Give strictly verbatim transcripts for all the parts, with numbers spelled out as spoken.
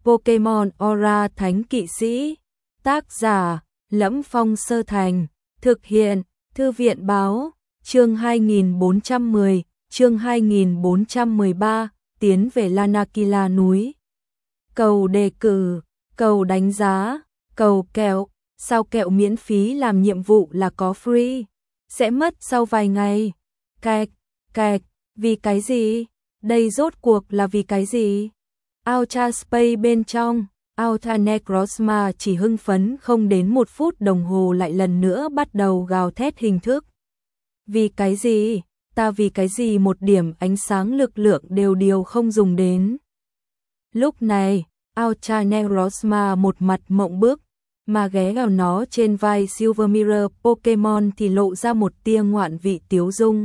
Pokemon Aura Thánh Kỵ Sĩ. Tác giả: Lẫm Phong Sơ Thành. Thực hiện: Thư viện báo. Chương hai nghìn bốn trăm mười, chương hai nghìn bốn trăm mười ba, tiến về Lanakila núi. Cầu đề cử, cầu đánh giá, cầu kẹo. Sao kẹo miễn phí làm nhiệm vụ là có free? Sẽ mất sau vài ngày. Cạch, cạch, vì cái gì? Đây rốt cuộc là vì cái gì? Ultra Space bên trong, Ultra Necrozma chỉ hưng phấn không đến một phút đồng hồ lại lần nữa bắt đầu gào thét hình thức. Vì cái gì? Ta vì cái gì một điểm ánh sáng lực lượng đều điều không dùng đến? Lúc này, Ultra Necrozma một mặt mộng bức, mà ghé vào nó trên vai Silver Mirror Pokemon thì lộ ra một tia ngoạn vị tiếu dung.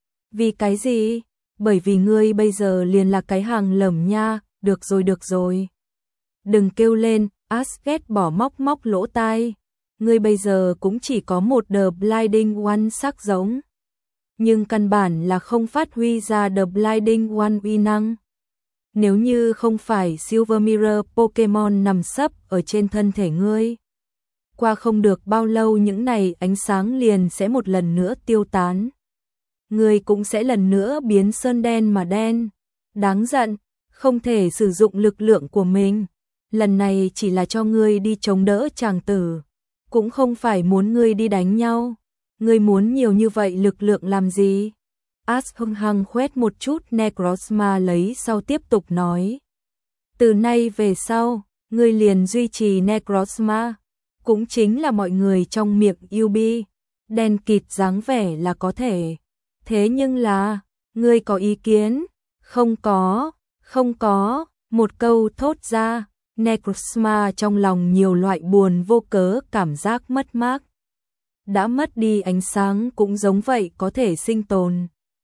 Vì cái gì? Bởi vì ngươi bây giờ liền là cái hàng lởm nha. Được rồi được rồi. Đừng kêu lên, Ash ghét bỏ móc móc lỗ tai. Ngươi bây giờ cũng chỉ có một The Blinding One sắc giống. Nhưng căn bản là không phát huy ra The Blinding One uy năng. Nếu như không phải Silver Mirror Pokemon nằm sấp ở trên thân thể ngươi, qua không được bao lâu những này ánh sáng liền sẽ một lần nữa tiêu tán. Ngươi cũng sẽ lần nữa biến sơn đen mà đen. Đáng giận, không thể sử dụng lực lượng của mình. Lần này chỉ là cho ngươi đi chống đỡ chàng tử, cũng không phải muốn ngươi đi đánh nhau. Ngươi muốn nhiều như vậy lực lượng làm gì? Ash hung hăng khoét một chút Necrozma lấy sau tiếp tục nói. Từ nay về sau, ngươi liền duy trì Necrozma, cũng chính là mọi người trong miệng Yubi, đen kịt dáng vẻ là có thể. Thế nhưng là, ngươi có ý kiến? Không có, không có, một câu thốt ra, Necrozma trong lòng nhiều loại buồn vô cớ cảm giác mất mát. Đã mất đi ánh sáng cũng giống vậy có thể sinh tồn.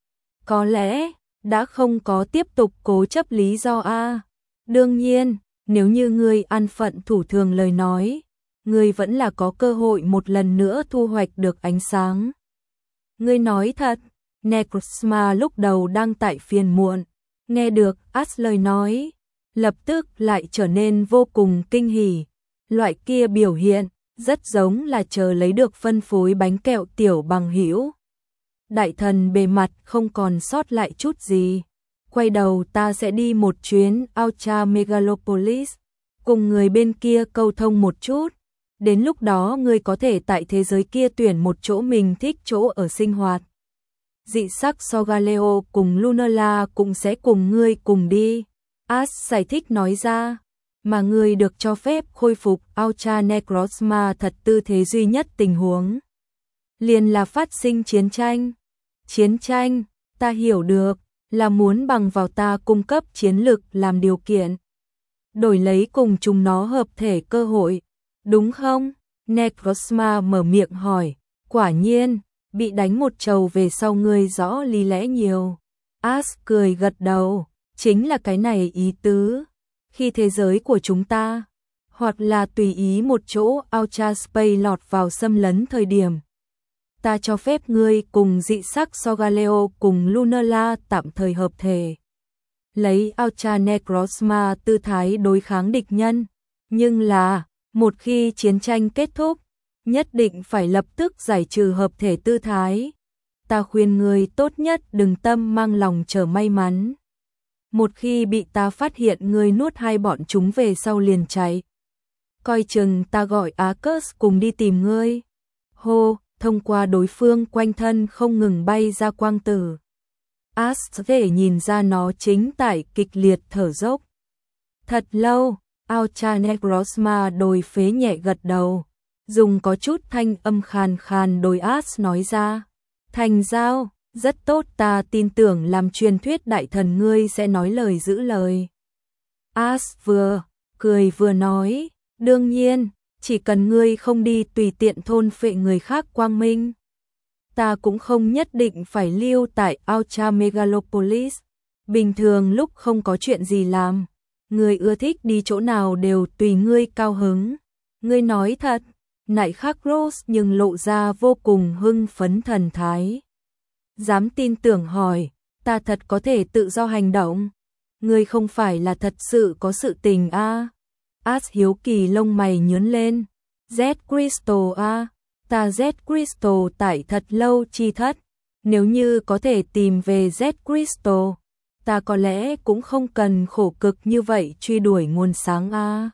Có lẽ, đã không có tiếp tục cố chấp lý do a. Đương nhiên, nếu như ngươi an phận thủ thường lời nói, ngươi vẫn là có cơ hội một lần nữa thu hoạch được ánh sáng. Ngươi nói thật, Necrozma lúc đầu đang tại phiền muộn, nghe được Ash lời nói, lập tức lại trở nên vô cùng kinh hỉ. Loại kia biểu hiện, rất giống là chờ lấy được phân phối bánh kẹo tiểu bằng hữu. Đại thần bề mặt không còn sót lại chút gì. Quay đầu ta sẽ đi một chuyến Ultra Megalopolis, cùng người bên kia câu thông một chút. Đến lúc đó ngươi có thể tại thế giới kia tuyển một chỗ mình thích chỗ ở sinh hoạt. Dị sắc Solgaleo cùng Lunala cũng sẽ cùng ngươi cùng đi. Ash giải thích nói ra. Mà ngươi được cho phép khôi phục Ultra Necrozma thật tư thế duy nhất tình huống. Liền là phát sinh chiến tranh. Chiến tranh, ta hiểu được, là muốn bằng vào ta cung cấp chiến lực làm điều kiện. Đổi lấy cùng chúng nó hợp thể cơ hội. Đúng không? Necrozma mở miệng hỏi. Quả nhiên, bị đánh một trầu về sau ngươi rõ lý lẽ nhiều. Ash cười gật đầu. Chính là cái này ý tứ. Khi thế giới của chúng ta, hoặc là tùy ý một chỗ Ultra Space lọt vào xâm lấn thời điểm, ta cho phép ngươi cùng dị sắc Solgaleo cùng Lunala tạm thời hợp thể. Lấy Ultra Necrozma tư thái đối kháng địch nhân. Nhưng là, một khi chiến tranh kết thúc, nhất định phải lập tức giải trừ hợp thể tư thái. Ta khuyên ngươi tốt nhất đừng tâm mang lòng chờ may mắn. Một khi bị ta phát hiện ngươi nuốt hai bọn chúng về sau liền chạy. Coi chừng ta gọi Arcus cùng đi tìm ngươi. Hô, thông qua đối phương quanh thân không ngừng bay ra quang tử. Ash có thể nhìn ra nó chính tại kịch liệt thở dốc. Thật lâu, Ultra Necrozma đồi phế nhẹ gật đầu. Dùng có chút thanh âm khàn khàn đôi Ash nói ra. Thành giao. Rất tốt, ta tin tưởng làm truyền thuyết đại thần ngươi sẽ nói lời giữ lời. Ash vừa cười vừa nói, đương nhiên, chỉ cần ngươi không đi tùy tiện thôn phệ người khác quang minh. Ta cũng không nhất định phải lưu tại Ultra Megalopolis. Bình thường lúc không có chuyện gì làm, ngươi ưa thích đi chỗ nào đều tùy ngươi cao hứng. Ngươi nói thật, nại khắc Rose nhưng lộ ra vô cùng hưng phấn thần thái. Dám tin tưởng hỏi, ta thật có thể tự do hành động. Ngươi không phải là thật sự có sự tình a? À? As hiếu kỳ lông mày nhướng lên. Z Crystal a, à? Ta Z Crystal tại thật lâu chi thất. Nếu như có thể tìm về Z Crystal, ta có lẽ cũng không cần khổ cực như vậy truy đuổi nguồn sáng a. À?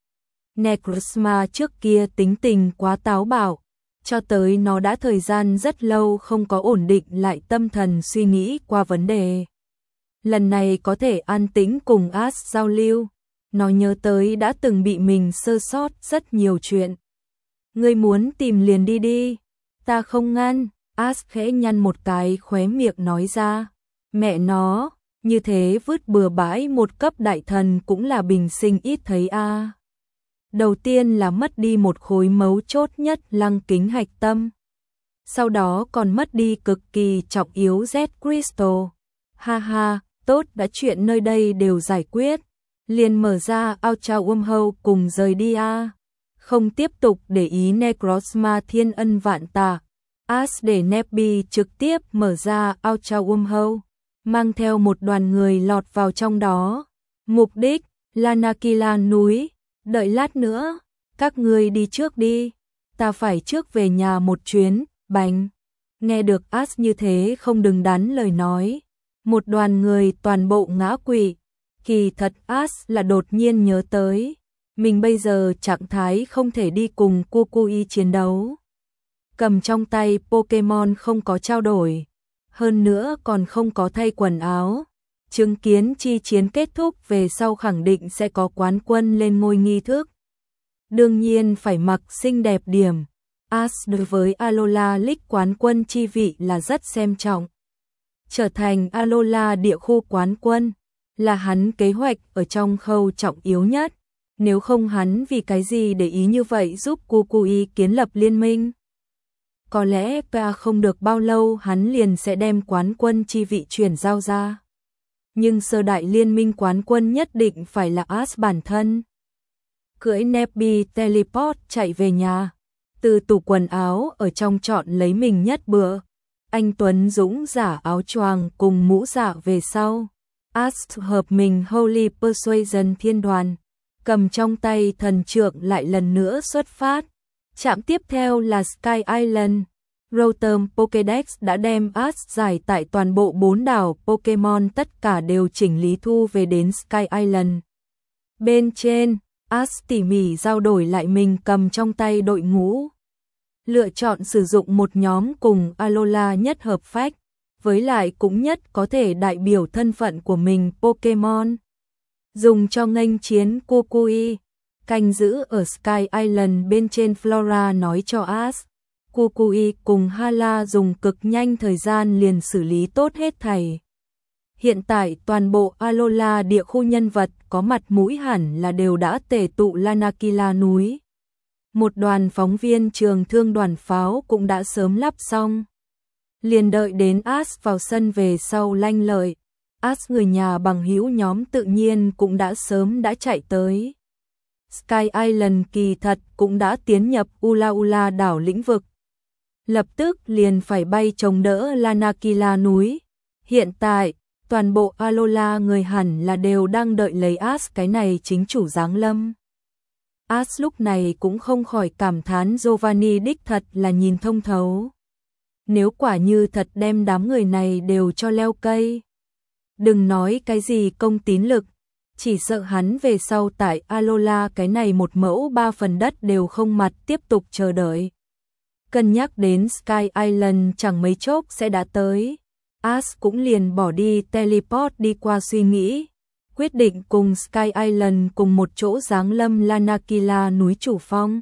Necrosma trước kia tính tình quá táo bạo, cho tới nó đã thời gian rất lâu không có ổn định lại tâm thần suy nghĩ qua vấn đề. Lần này có thể an tĩnh cùng As giao lưu, nó nhớ tới đã từng bị mình sơ sót rất nhiều chuyện. Ngươi muốn tìm liền đi đi, ta không ngăn. As khẽ nhăn một cái khóe miệng nói ra. Mẹ nó, như thế vứt bừa bãi một cấp đại thần cũng là bình sinh ít thấy a. À. Đầu tiên là mất đi một khối mấu chốt nhất lăng kính hạch tâm. Sau đó còn mất đi cực kỳ trọng yếu Z Crystal. Ha ha, tốt đã chuyện nơi đây đều giải quyết. Liền mở ra Ultra Wormhole cùng rời đi a. À. Không tiếp tục để ý Necrosma thiên ân vạn tạ. As để Nebby trực tiếp mở ra Ultra Wormhole, mang theo một đoàn người lọt vào trong đó. Mục đích, Lanakila núi. Đợi lát nữa, các ngươi đi trước đi, ta phải trước về nhà một chuyến, bánh. Nghe được As như thế không đừng đắn lời nói. Một đoàn người toàn bộ ngã quỵ. Kỳ thật As là đột nhiên nhớ tới. Mình bây giờ trạng thái không thể đi cùng Kukui chiến đấu. Cầm trong tay Pokemon không có trao đổi. Hơn nữa còn không có thay quần áo. Chứng kiến chi chiến kết thúc về sau khẳng định sẽ có quán quân lên ngôi nghi thức. Đương nhiên phải mặc xinh đẹp điểm. As đối với Alola League quán quân chi vị là rất xem trọng. Trở thành Alola địa khu quán quân là hắn kế hoạch ở trong khâu trọng yếu nhất. Nếu không hắn vì cái gì để ý như vậy giúp Kukui kiến lập liên minh. Có lẽ cả không được bao lâu hắn liền sẽ đem quán quân chi vị chuyển giao ra. Nhưng sơ đại liên minh quán quân nhất định phải là As bản thân. Cưỡi Nebby teleport chạy về nhà. Từ tủ quần áo ở trong chọn lấy mình nhất bữa. Anh Tuấn Dũng giả áo choàng cùng mũ dạ về sau. As hợp mình Holy Persuasion thiên đoàn. Cầm trong tay thần trượng lại lần nữa xuất phát. Trạm tiếp theo là Sky Island. Rotom Pokédex đã đem As giải tại toàn bộ bốn đảo Pokemon tất cả đều chỉnh lý thu về đến Sky Island. Bên trên, As tỉ mỉ giao đổi lại mình cầm trong tay đội ngũ. Lựa chọn sử dụng một nhóm cùng Alola nhất hợp phách, với lại cũng nhất có thể đại biểu thân phận của mình Pokemon. Dùng cho nghênh chiến Kukui, canh giữ ở Sky Island bên trên Flora nói cho As. Kukui cùng Hala dùng cực nhanh thời gian liền xử lý tốt hết thảy. Hiện tại toàn bộ Alola địa khu nhân vật có mặt mũi hẳn là đều đã tề tụ Lanakila núi. Một đoàn phóng viên trường thương đoàn pháo cũng đã sớm lắp xong. Liền đợi đến As vào sân về sau lanh lợi. As người nhà bằng hữu nhóm tự nhiên cũng đã sớm đã chạy tới. Sky Island kỳ thật cũng đã tiến nhập Ula Ula đảo lĩnh vực. Lập tức liền phải bay chống đỡ Lanakila núi. Hiện tại, toàn bộ Alola người hẳn là đều đang đợi lấy As cái này chính chủ giáng lâm. As lúc này cũng không khỏi cảm thán Giovanni đích thật là nhìn thông thấu. Nếu quả như thật đem đám người này đều cho leo cây. Đừng nói cái gì công tín lực, chỉ sợ hắn về sau tại Alola cái này một mẫu ba phần đất đều không mặt tiếp tục chờ đợi. Cân nhắc đến Sky Island chẳng mấy chốc sẽ đã tới. As cũng liền bỏ đi teleport đi qua suy nghĩ. Quyết định cùng Sky Island cùng một chỗ giáng lâm Lanakila núi chủ phong.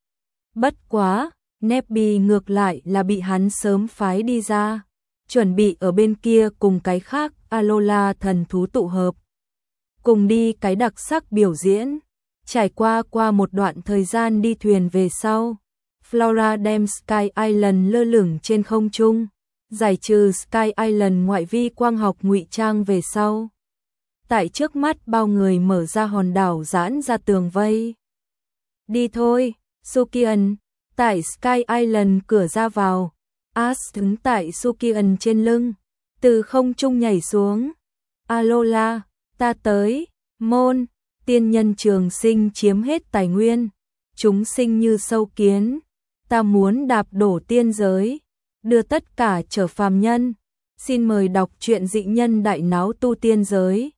Bất quá, Nebby ngược lại là bị hắn sớm phái đi ra. Chuẩn bị ở bên kia cùng cái khác Alola thần thú tụ hợp. Cùng đi cái đặc sắc biểu diễn. Trải qua qua một đoạn thời gian đi thuyền về sau. Flora đem Sky Island lơ lửng trên không trung. Giải trừ Sky Island ngoại vi quang học ngụy trang về sau. Tại trước mắt bao người mở ra hòn đảo giãn ra tường vây. Đi thôi, Sukian. Tại Sky Island cửa ra vào. As đứng tại Sukian trên lưng. Từ không trung nhảy xuống. Alola, Ta tới, môn, tiên nhân trường sinh chiếm hết tài nguyên, chúng sinh như sâu kiến, ta muốn đạp đổ tiên giới, đưa tất cả trở phàm nhân. Xin mời đọc truyện Dị Nhân Đại Náo Tu Tiên Giới.